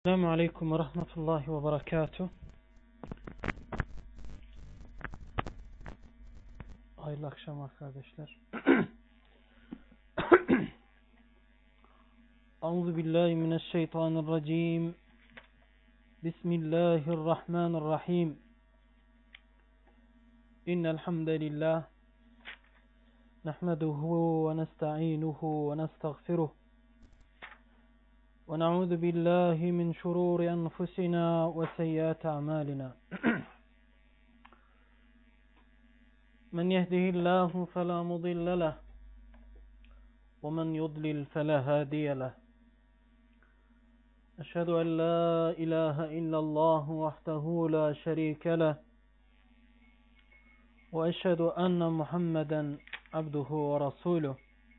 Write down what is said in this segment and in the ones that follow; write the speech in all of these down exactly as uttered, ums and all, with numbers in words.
Selamun Aleyküm ve Rahmetullahi ve Berekatuhu. Hayırlı akşamlar kardeşler. Euzu billahi mineşşeytanirracim. Bismillahirrahmanirrahim. İnnel hamdalillah nahmeduhu ve nestainuhu ve nestağfiruh. ونعوذ بالله من شرور أنفسنا وسيئات أعمالنا من يهده الله فلا مضل له ومن يضلل فلا هادي له أشهد أن لا إله إلا الله وحده لا شريك له وأشهد أن محمدا عبده ورسوله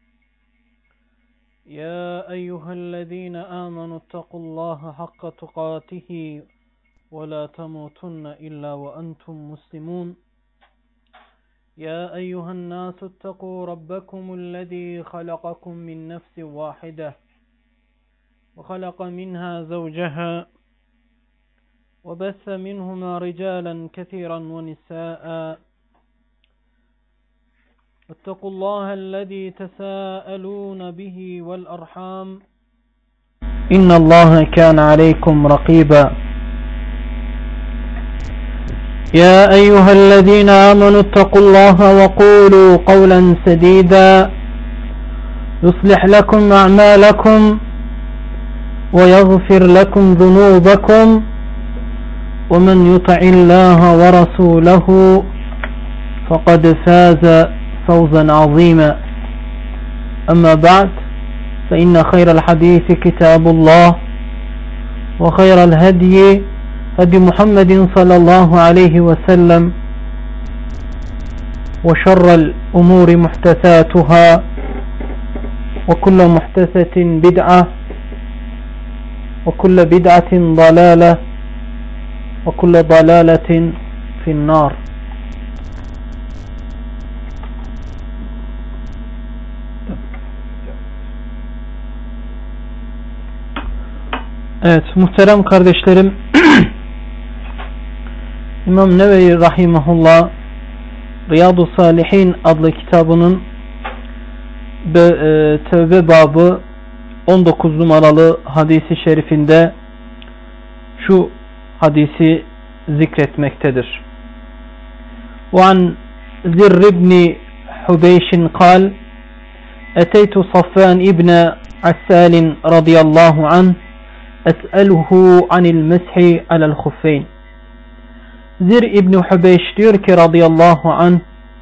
يا أيها الذين آمنوا اتقوا الله حق تقاته ولا تموتن إلا وأنتم مسلمون يا أيها الناس اتقوا ربكم الذي خلقكم من نفس واحدة وخلق منها زوجها وبث منهما رجالا كثيرا ونساء اتقوا الله الذي تساءلون به والأرحام إن الله كان عليكم رقيبا يا أيها الذين آمنوا اتقوا الله وقولوا قولا سديدا يصلح لكم أعمالكم ويغفر لكم ذنوبكم ومن يطع الله ورسوله فقد فاز فوزا عظيما أما بعد فإن خير الحديث كتاب الله وخير الهدي هدي محمد صلى الله عليه وسلم وشر الأمور محدثاتها وكل محدثة بدعة وكل بدعة ضلالة وكل ضلالة في النار. Evet muhterem kardeşlerim, İmam Nevevi Rahimahullah Riyadu Salihin adlı kitabının Tevbe babı on dokuz numaralı hadisi şerifinde şu hadisi zikretmektedir. وعن زر بن حبيش قال أتيت صفان ابن عسال رضي الله عنه أسأله عن المسح على الخفين. Zir İbni Hubeyş diyor ki radıyallahu anh,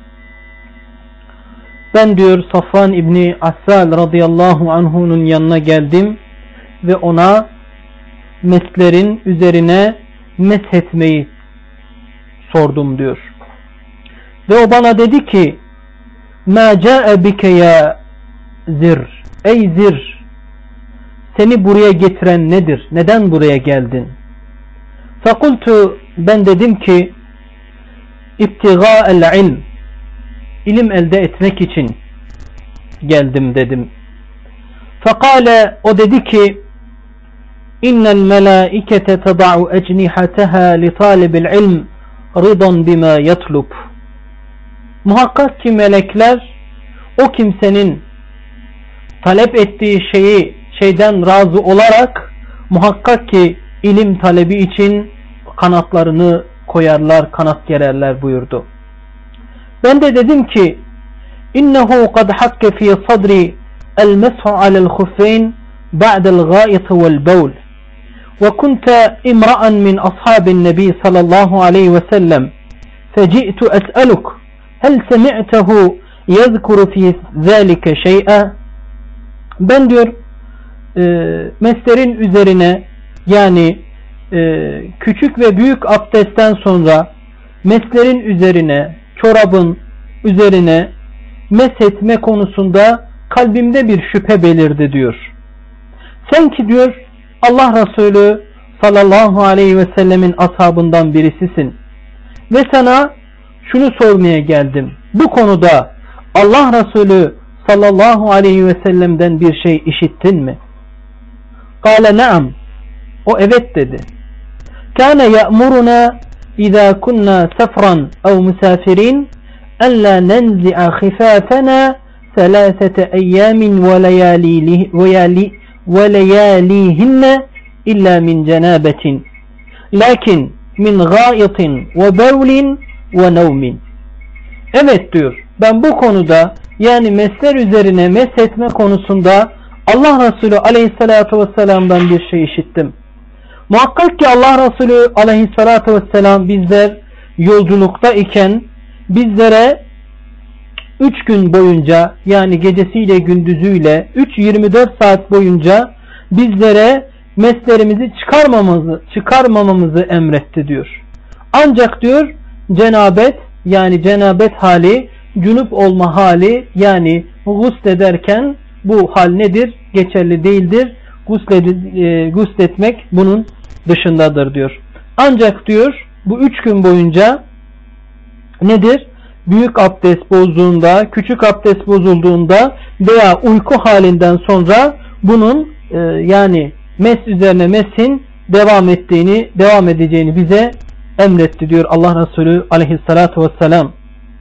ben diyor Safvan İbni Assal radıyallahu anh'unun yanına geldim ve ona meslerin üzerine meshetmeyi sordum diyor. Ve o bana dedi ki مَا جَاءَ بِكَ يَا Zir, ey Zir, seni buraya getiren nedir? Neden buraya geldin? Fakultu, ben dedim ki İbtigâ'el ilm, ilim elde etmek için geldim dedim. Fakale, o dedi ki İnnel melâikete tada'u ecnihateha li talibil ilm ridan bima yatlub. Muhakkak ki melekler o kimsenin talep ettiği şeyi şeyden razı olarak muhakkak ki ilim talebi için kanatlarını koyarlar, kanat gererler buyurdu. Ben de dedim ki innehu kad hakke fi sadri el-meshu alel khuffayn ba'del gâit vel bawl ve kunte imra'an min ashabin nebi sallallahu aleyhi ve sellem feci'tu es'aluk hel semi'tehu yezkuru fi zâlike şey'a. Ben diyor e, meslerin üzerine, yani e, küçük ve büyük abdestten sonra meslerin üzerine, çorabın üzerine meshetme konusunda kalbimde bir şüphe belirdi diyor. Sen ki diyor Allah Resulü sallallahu aleyhi ve sellemin ashabından birisisin ve sana şunu sormaya geldim. Bu konuda Allah Resulü sallallahu aleyhi ve sellem'den bir şey işittin mi? Kâle naam. O evet dedi. Kana ya'muruna iza kunna safran ev musafirin en la nenzi'a khifafana selasete eyyamin ve leyali ve leyalihinne illa min cenabetin lakin min gâitin ve bevlin ve nevmin. Evet diyor. Ben bu konuda, yani mesler üzerine meshetme konusunda Allah Resulü aleyhissalatu vesselam'dan bir şey işittim. Muhakkak ki Allah Resulü aleyhissalatu vesselam bizler yolculukta iken bizlere üç gün boyunca, yani gecesiyle gündüzüyle üç yirmi dört saat boyunca bizlere meslerimizi çıkarmamamızı, çıkarmamamızı emretti diyor. Ancak diyor cenabet, yani cenabet hali, cünüp olma hali, yani guslederken bu hal nedir? Geçerli değildir. Gusletmek bunun dışındadır diyor. Ancak diyor bu üç gün boyunca nedir? Büyük abdest bozduğunda, küçük abdest bozulduğunda veya uyku halinden sonra bunun e, yani mes üzerine mesin devam ettiğini, devam edeceğini bize emretti diyor Allah Resulü aleyhissalatu vesselam.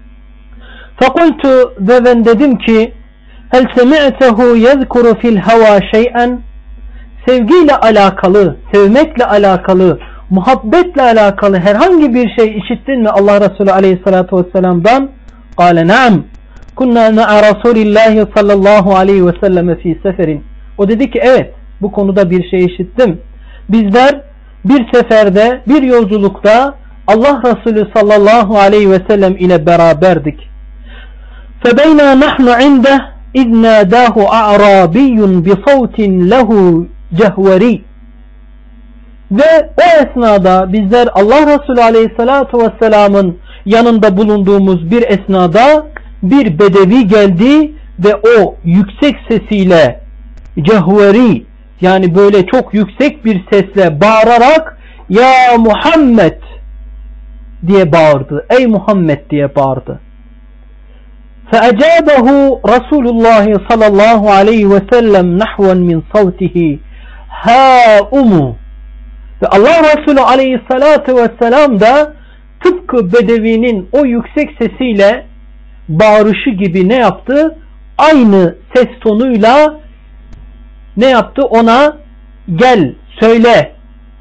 Fakultu, ve ben dedim ki hel semi'tehu yezkuru fil hava şey'en, sevgiyle alakalı, sevmekle alakalı, muhabbetle alakalı herhangi bir şey işittin mi Allah Resulü aleyhissalatu vesselam'dan? Kale naam. Kunna ma'a Resulillahi sallallahu aleyhi ve sellem fi seferin. O dedi ki evet, bu konuda bir şey işittim. Bizler bir seferde, bir yolculukta Allah Resulü sallallahu aleyhi ve sellem ile beraberdik. فَبَيْنَا نَحْنُ عِنْدَهِ اِذْ نَادَاهُ اَعْرَابِيٌّ بِصَوْتٍ لَهُ جَهْوَرِي. Ve o esnada bizler Allah Resulü aleyhissalatu vesselamın yanında bulunduğumuz bir esnada bir bedevi geldi ve o yüksek sesiyle cehveri, yani böyle çok yüksek bir sesle bağırarak ya Muhammed diye bağırdı. Ey Muhammed diye bağırdı. فَاَجَابَهُ رَسُولُ اللّٰهِ sallallahu aleyhi ve sellem نَحْوًا مِنْ صَوْتِهِ هَا اُمُ. Ve Allah Resulü aleyhissalatu vesselam da tıpkı bedevinin o yüksek sesiyle bağırışı gibi ne yaptı? Aynı ses tonuyla ne yaptı? Ona gel, söyle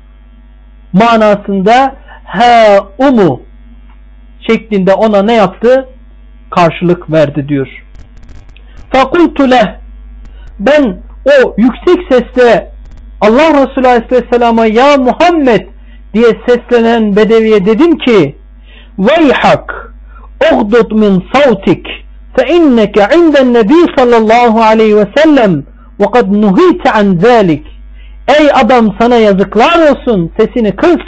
manasında ha umu şeklinde ona ne yaptı? Karşılık verdi diyor. Fakultu leh, ben o yüksek sesle Allah Resulü Aleyhisselam'a ya Muhammed diye seslenen bedeviye dedim ki veyhak uğdud min savtik fe inneke inden nebi sallallahu aleyhi ve sellem ve kad nuhite an zalik. Ey adam, sana yazıklar olsun, sesini kıs.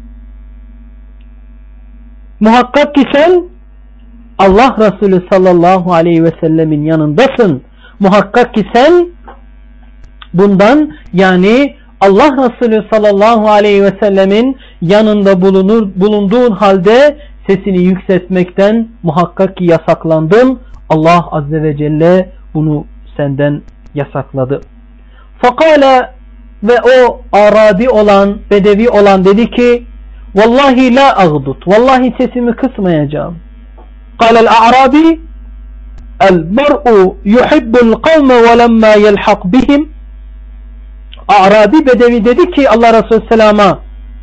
Muhakkak ki sen Allah Resulü sallallahu aleyhi ve sellemin yanındasın. Muhakkak ki sen bundan, yani Allah Resulü sallallahu aleyhi ve sellemin yanında bulunur, bulunduğun halde sesini yükseltmekten muhakkak ki yasaklandın. Allah azze ve celle bunu senden yasakladı. Fakale, ve o Arabi olan, bedevi olan dedi ki vallahi la agdut, vallahi sesimi kısmayacağım. Kâlel a'rabi el mer'u yuhibbul kavme ve lemma yelhaq bihim. Arabi bedevi dedi ki Allah Resulü Selam'a,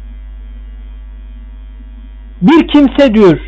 bir kimse diyor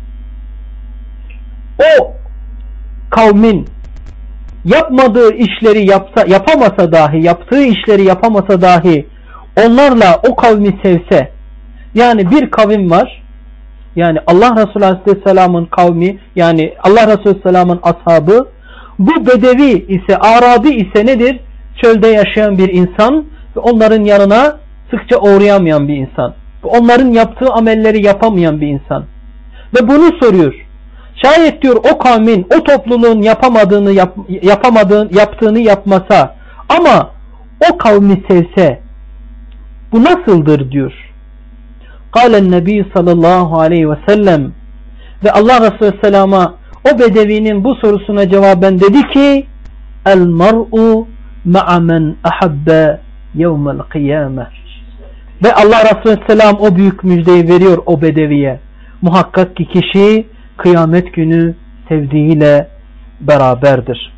o kavmin yapmadığı işleri yapsa, yapamasa dahi, yaptığı işleri yapamasa dahi onlarla o kavmi sevse, yani bir kavim var, yani Allah Resulü Aleyhisselam'ın kavmi, yani Allah Resulü Aleyhisselam'ın ashabı, bu bedevi ise, Arabi ise nedir? Çölde yaşayan bir insan ve onların yanına sıkça uğrayamayan bir insan. Onların yaptığı amelleri yapamayan bir insan. Ve bunu soruyor. Şayet diyor o kavmin, o topluluğun yapamadığını yap, yapamadığını, yaptığını yapmasa ama o kavmi sevse bu nasıldır diyor. Kâlen Nebi sallallahu aleyhi ve sellem, ve Allah Resulü Selam'a o bedevinin bu sorusuna cevaben dedi ki el mar'u ma'a men ahabbe yevmel kıyame. Ve Allah Resulü Selam o büyük müjdeyi veriyor o bedeviye. Muhakkak ki kişi kıyamet günü sevdiğiyle beraberdir.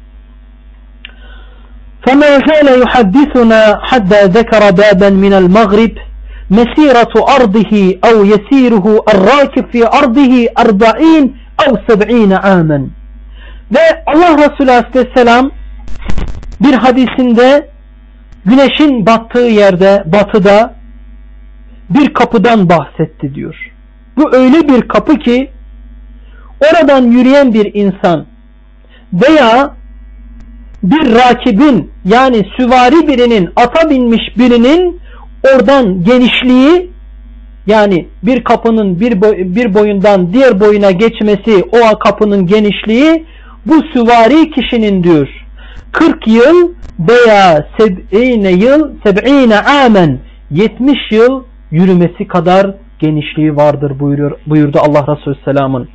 فَمَا زَالَ يُحَدِّثُنَا حَتَّى ذَكَرَ بَابًا مِنَ الْمَغْرِبِ مَسِيرَةُ أَرْضِهِ أَوْ يَسِيرُهُ الرَّاكِبُ فِي أَرْضِهِ أَرْبَعِينَ أَوْ سَبْعِينَ عَامًا. Ve Allah Resulü Aleyhisselam bir hadisinde güneşin battığı yerde, batıda bir kapıdan bahsetti diyor. Bu öyle bir kapı ki oradan yürüyen bir insan veya bir rakibin, yani süvari birinin, ata binmiş birinin oradan genişliği, yani bir kapının bir, boy, bir boyundan diğer boyuna geçmesi, o kapının genişliği bu süvari kişinin diyor kırk yıl veya seb'ine yıl, seb'ine amen, yetmiş yıl yürümesi kadar genişliği vardır buyuruyor, buyurdu Allah Resulü Selam'ın.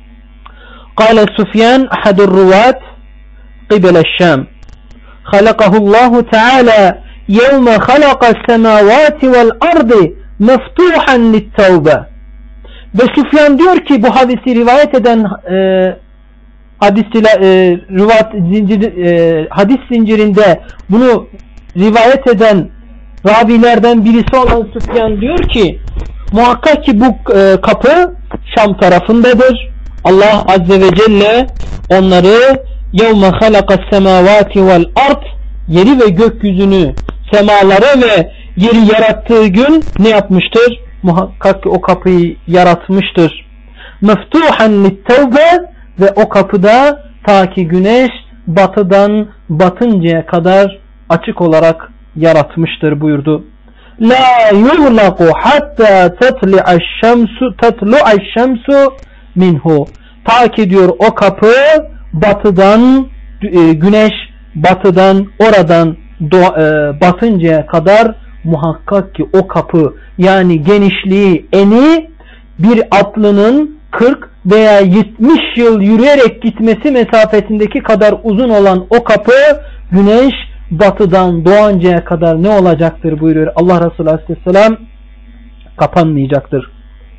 Kale Sufyan ahadur ruvat qibele Şam. Halakahullahu Teala yevme halakas semavati vel ardi meftuhan littevbe. Ve Sufyan diyor ki bu hadisi rivayet eden e, hadis, e, rivat, zincir, e, hadis zincirinde bunu rivayet eden ravilerden birisi olan Sufyan diyor ki muhakkak ki bu e, kapı Şam tarafındadır. Allah Azze ve Celle onları yevme halakas semavati vel ard, yeri ve gökyüzünü, semaları ve yeri yarattığı gün ne yapmıştır? Muhakkak ki o kapıyı yaratmıştır. Meftuhan littevbe, ve o kapıda ta ki güneş batıdan batıncaya kadar açık olarak yaratmıştır buyurdu. La yuğlaqu hatta tatlu'aş şemsu tatlu'aş şemsu minhu. Ta ki diyor o kapı batıdan, güneş batıdan oradan batıncaya kadar muhakkak ki o kapı, yani genişliği, eni bir atlının kırk veya yetmiş yıl yürüyerek gitmesi mesafesindeki kadar uzun olan o kapı güneş batıdan doğancaya kadar ne olacaktır buyuruyor Allah Resulü Aleyhisselam, kapanmayacaktır.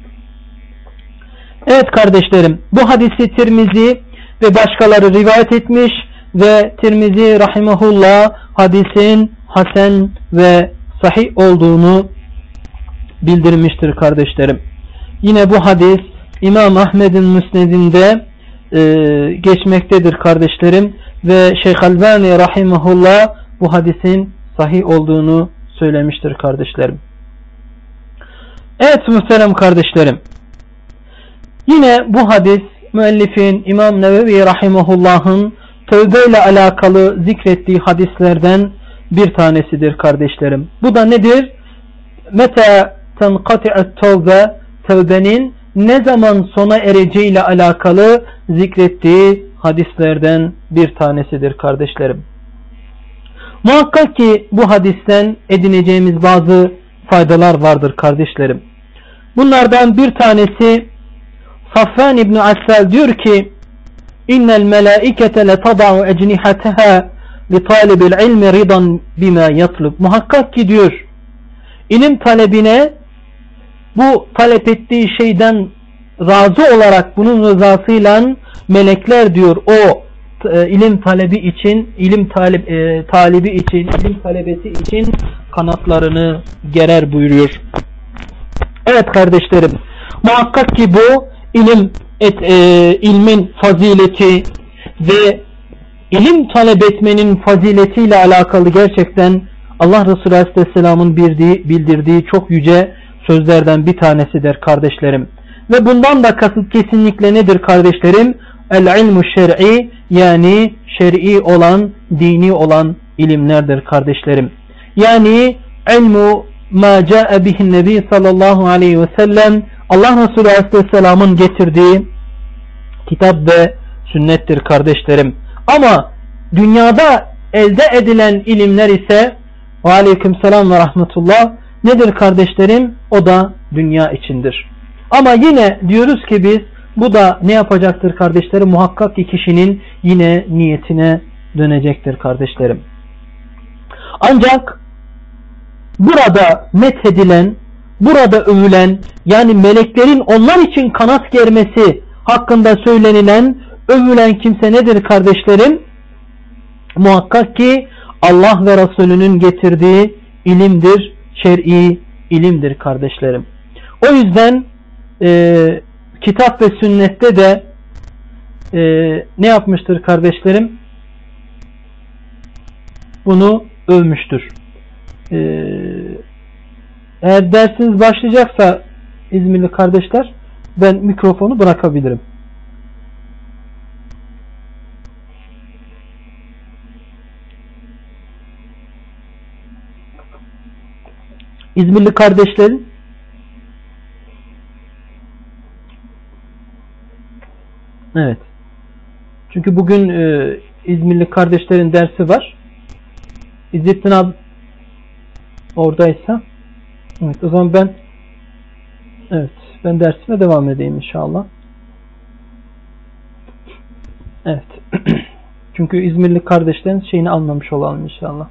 Evet kardeşlerim, bu hadisi Tirmizi ve başkaları rivayet etmiş ve Tirmizi rahimahullah hadisin hasen ve sahih olduğunu bildirmiştir kardeşlerim. Yine bu hadis İmam Ahmed'in müsnedinde e, geçmektedir kardeşlerim ve Şeyh Albani rahimahullah bu hadisin sahih olduğunu söylemiştir kardeşlerim. Evet muhterem kardeşlerim, yine bu hadis müellifin İmam Nevevi rahimahullah'ın tövbe ile alakalı zikrettiği hadislerden bir tanesidir kardeşlerim. Bu da nedir? Meta tenqati'at tövbe, tövbenin ne zaman sona ereceğiyle alakalı zikrettiği hadislerden bir tanesidir kardeşlerim. Muhakkak ki bu hadisten edineceğimiz bazı faydalar vardır kardeşlerim. Bunlardan bir tanesi Safvan İbni Assal diyor ki İnnel melâikete letada'u ecnihateha li talibil ilmi ridan bima yatlub. Muhakkak ki diyor ilim talebine bu talep ettiği şeyden razı olarak bunun rızasıyla melekler diyor o e, ilim talebi için, ilim talep, e, talibi için, ilim talebesi için kanatlarını gerer buyuruyor. Evet kardeşlerim, muhakkak ki bu ilim et, e, ilmin fazileti ve ilim talep etmenin faziletiyle alakalı gerçekten Allah Resulü Aleyhisselam'ın bildirdiği, bildirdiği çok yüce sözlerden bir tanesidir kardeşlerim. Ve bundan da kasıt kesinlikle nedir kardeşlerim? El-ilmu şer'i, yani şer'i olan, dini olan ilimlerdir kardeşlerim. Yani ilmu ma ca'e bihin nebi sallallahu aleyhi ve sellem, Allah Resulü Aleyhisselam'ın getirdiği kitap ve sünnettir kardeşlerim. Ama dünyada elde edilen ilimler ise ve aleykümselam ve rahmetullah nedir kardeşlerim? O da dünya içindir. Ama yine diyoruz ki biz bu da ne yapacaktır kardeşlerim? Muhakkak ki kişinin yine niyetine dönecektir kardeşlerim. Ancak burada methedilen, burada övülen, yani meleklerin onlar için kanat germesi hakkında söylenilen, övülen kimse nedir kardeşlerim? Muhakkak ki Allah ve Resulünün getirdiği ilimdir, şer'i ilimdir kardeşlerim. O yüzden e, kitap ve sünnette de e, ne yapmıştır kardeşlerim? Bunu övmüştür. E, eğer dersiniz başlayacaksa İzmirli kardeşler, ben mikrofonu bırakabilirim. İzmirli kardeşlerin evet. Çünkü bugün e, İzmirli kardeşlerin dersi var. İzzettin abi oradaysa evet, o zaman ben evet ben dersime devam edeyim inşallah. Evet. Çünkü İzmirli kardeşlerin şeyini almamış olalım inşallah.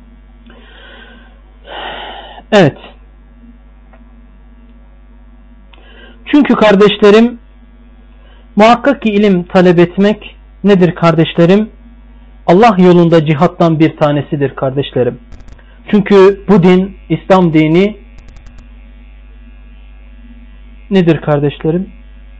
Evet. Çünkü kardeşlerim, muhakkak ki ilim talep etmek nedir kardeşlerim? Allah yolunda cihattan bir tanesidir kardeşlerim. Çünkü bu din, İslam dini nedir kardeşlerim?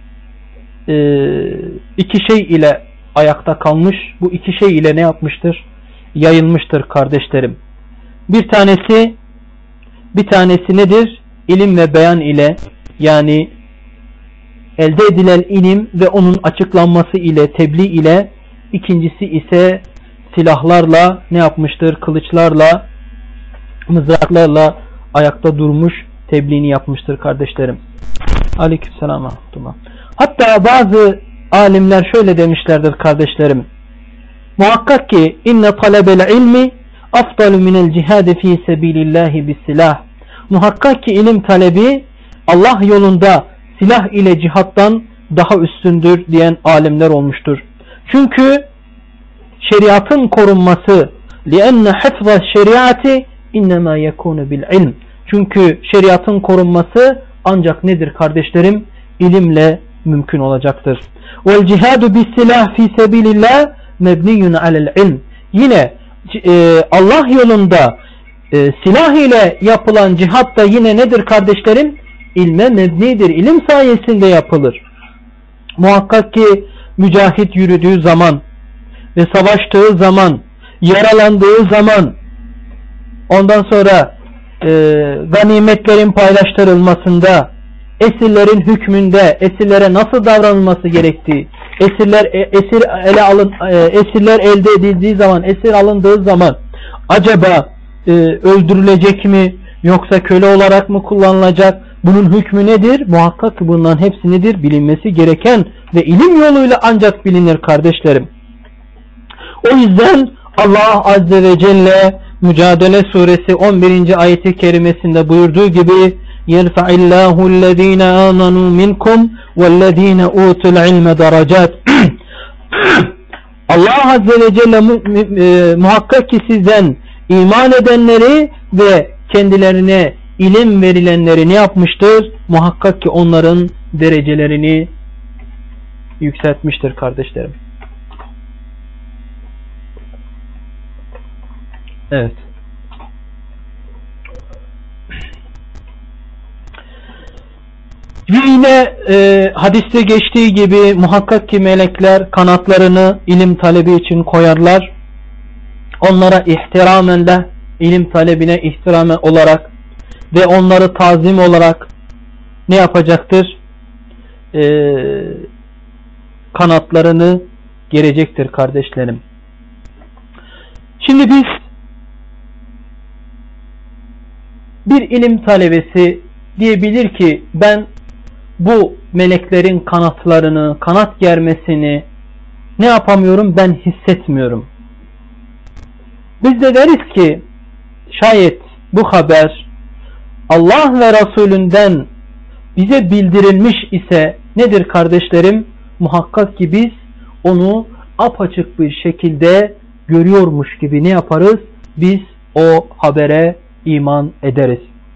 Ee, iki şey ile ayakta kalmış. Bu iki şey ile ne yapmıştır? Yayılmıştır kardeşlerim. Bir tanesi bir tanesi nedir? İlim ve beyan ile, yani elde edilen ilim ve onun açıklanması ile, tebliğ ile. İkincisi ise silahlarla ne yapmıştır? Kılıçlarla, mızraklarla ayakta durmuş, tebliğini yapmıştır kardeşlerim. Aleykümselam. Hatta bazı alimler şöyle demişlerdir kardeşlerim. Muhakkak ki inne talebel ilmi afdalu minel cihadi fi sebilillahi bis silah. Muhakkak ki ilim talebi Allah yolunda silah ile cihattan daha üstündür diyen alimler olmuştur. Çünkü şeriatın korunması li'enne hifza şeriatı innema yekunu bil ilm. Çünkü şeriatın korunması ancak nedir kardeşlerim? İlimle mümkün olacaktır. Vel cihadu bis silah fi sebilillah mebniyun alel ilm. Yine e, Allah yolunda e, silah ile yapılan cihat da yine nedir kardeşlerim? İlme mebnidir. İlim sayesinde yapılır. Muhakkak ki mücahit yürüdüğü zaman ve savaştığı zaman, yaralandığı zaman, ondan sonra e, ganimetlerin paylaştırılmasında, esirlerin hükmünde, esirlere nasıl davranılması gerektiği, esirler esir ele alın, e, esirler elde edildiği zaman, esir alındığı zaman acaba e, öldürülecek mi yoksa köle olarak mı kullanılacak? Bunun hükmü nedir? Muhakkak ki bunların hepsi nedir? Bilinmesi gereken ve ilim yoluyla ancak bilinir kardeşlerim. O yüzden Allah Azze ve Celle Mücadele Suresi on birinci ayeti kerimesinde buyurduğu gibi يَرْفَعِ اللّٰهُ الَّذ۪ينَ آمَنُوا مِنْكُمْ وَالَّذ۪ينَ اُوتُوا الْعِلْمَ دَرَجَاتٍ. Allah Azze ve Celle mu e, muhakkak ki sizden iman edenleri ve kendilerine ilim verilenleri ne yapmıştır? Muhakkak ki onların derecelerini yükseltmiştir kardeşlerim. Evet. Yine e, hadiste geçtiği gibi muhakkak ki melekler kanatlarını ilim talebi için koyarlar. Onlara ihtiramen ilim talebine ihtirame olarak ve onları tazim olarak ne yapacaktır? E, kanatlarını gerecektir kardeşlerim. Şimdi biz bir ilim talebesi diyebilir ki ben bu meleklerin kanatlarını, kanat germesini ne yapamıyorum? Ben hissetmiyorum. Biz de deriz ki şayet bu haber Allah ve Resulünden bize bildirilmiş ise nedir kardeşlerim? Muhakkak ki biz onu apaçık bir şekilde görüyormuş gibi ne yaparız? Biz o habere iman ederiz.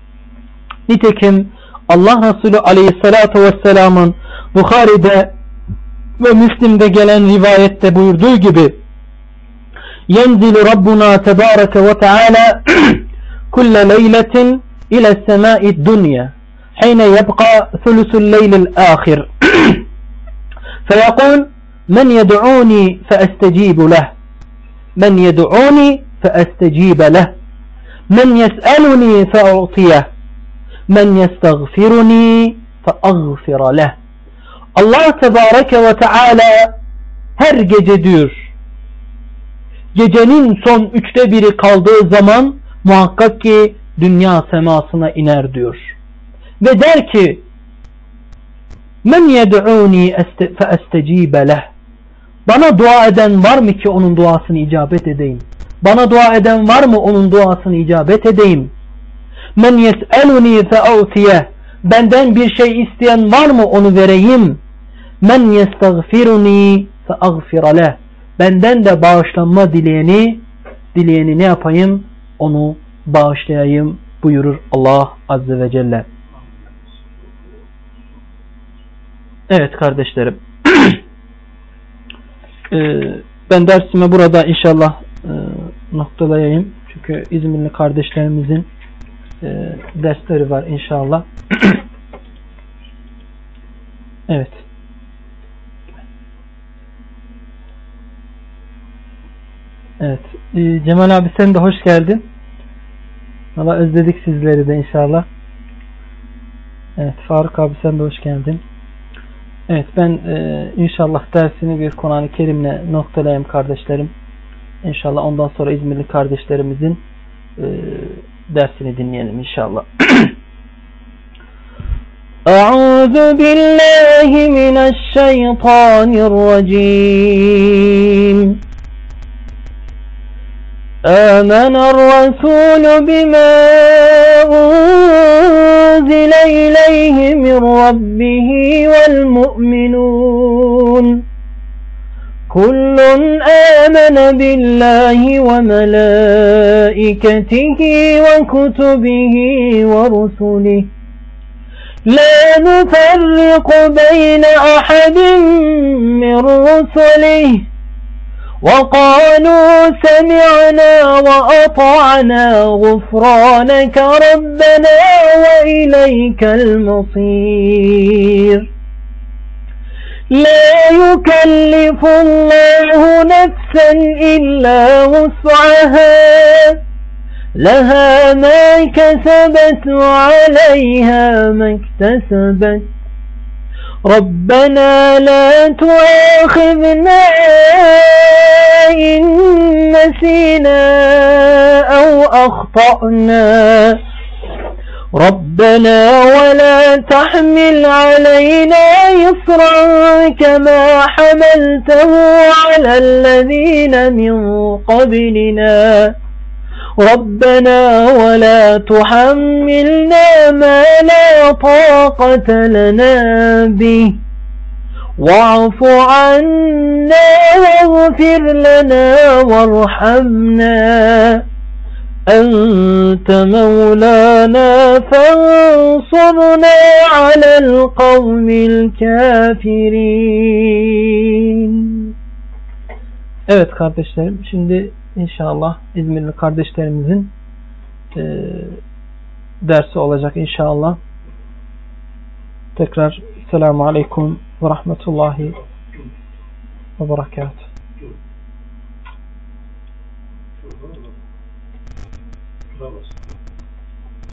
Nitekim Allah Resulü Aleyhisselatü Vesselam'ın Bukhari'de ve Müslim'de gelen rivayette buyurduğu gibi yenzilu Rabbuna Tebareke ve Teala kulle leyletin ile semai dünya hine yebqa thulusul leylil ahir feyekul men yed'uni feestecibu leh men yed'uni feestecibe leh men yes'eluni fe'utiyeh men yestagfiruni fe'agfira leh. Allah Tebareke ve Teala her gece diyor, gecenin son üçte biri kaldığı zaman muhakkak ki dünya semasına iner diyor. Ve der ki men yed'uni feestecibe leh. Bana dua eden var mı ki onun duasını icabet edeyim? Bana dua eden var mı onun duasını icabet edeyim? Men yes'eluni fe'utiyeh. Benden bir şey isteyen var mı onu vereyim? Men yestagfiruni fe'agfira leh. Benden de bağışlanma dileyeni, dileyeni ne yapayım? Onu bağışlayayım buyurur Allah Azze ve Celle. Evet kardeşlerim. ee, ben dersimi burada inşallah e, noktalayayım. Çünkü İzmirli kardeşlerimizin e, dersleri var inşallah. Evet. Evet. Ee, Cemal abi sen de hoş geldin. Valla özledik sizleri de inşallah. Evet. Faruk abi sen de hoş geldin. Evet ben e, inşallah dersini bir Kur'an-ı Kerim'le noktalayayım kardeşlerim. İnşallah ondan sonra İzmirli kardeşlerimizin e, dersini dinleyelim inşallah. Euzu billahi mineşşeytanirracim. آمن الرسول بما أنزل إليه من ربه والمؤمنون كل آمن بالله وملائكته وكتبه ورسله لا نفرق بين أحد من رسله وقالوا سمعنا وأطعنا غفرانك ربنا وإليك المصير لا يكلف الله نفسا إلا وسعها لها ما كسبت وعليها ما اكتسبت ربنا لا تؤاخذنا إن نسينا أو أخطأنا ربنا ولا تحمل علينا إصرا كما حملته على الذين من قبلنا ربنا ولا تحملنا ما لا طاقة لنا به واعف عنا واغفر لنا وارحمنا أنت مولانا فانصرنا على القوم الكافرين. Evet kardeşlerim, şimdi İnşallah İzmirli kardeşlerimizin e, dersi olacak inşallah. Tekrar selamun aleyküm ve rahmetullahi ve berekatuhu.